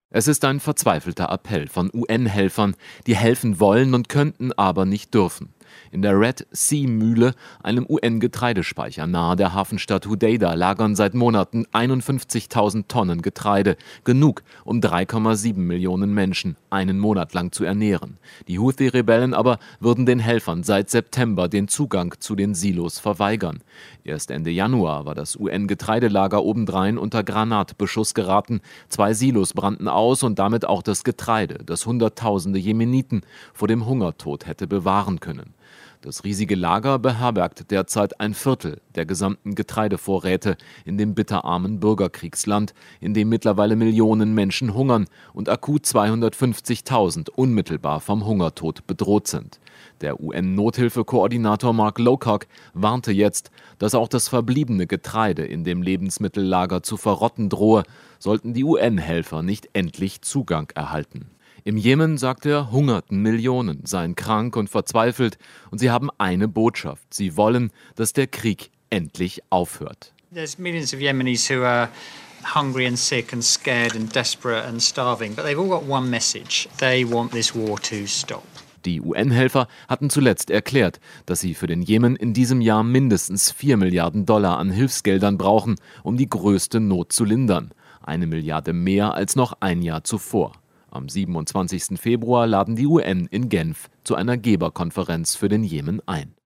Es ist ein verzweifelter Appell von UN-Helfern, die helfen wollen und könnten, aber nicht dürfen. In der Red Sea-Mühle, einem UN-Getreidespeicher nahe der Hafenstadt Hodeida, lagern seit Monaten 51.000 Tonnen Getreide. Genug, um 3,7 Millionen Menschen einen Monat lang zu ernähren. Die Houthi-Rebellen aber würden den Helfern seit September den Zugang zu den Silos verweigern. Erst Ende Januar war das UN-Getreidelager obendrein unter Granatbeschuss geraten. 2 Silos brannten aus und damit auch das Getreide, das Hunderttausende Jemeniten vor dem Hungertod hätte bewahren können. Das riesige Lager beherbergt derzeit ein Viertel der gesamten Getreidevorräte in dem bitterarmen Bürgerkriegsland, in dem mittlerweile Millionen Menschen hungern und akut 250.000 unmittelbar vom Hungertod bedroht sind. Der UN-Nothilfekoordinator Mark Lowcock warnte jetzt, dass auch das verbliebene Getreide in dem Lebensmittellager zu verrotten drohe, sollten die UN-Helfer nicht endlich Zugang erhalten. Im Jemen, sagt er, hungerten Millionen, seien krank und verzweifelt und sie haben eine Botschaft. Sie wollen, dass der Krieg endlich aufhört. There's millions of Yemenis who are hungry and sick and scared and desperate and starving, but they've all got one message. They want this war to stop. Die UN-Helfer hatten zuletzt erklärt, dass sie für den Jemen in diesem Jahr mindestens 4 Milliarden Dollar an Hilfsgeldern brauchen, um die größte Not zu lindern. 1 Milliarde mehr als noch ein Jahr zuvor. Am 27. Februar laden die UN in Genf zu einer Geberkonferenz für den Jemen ein.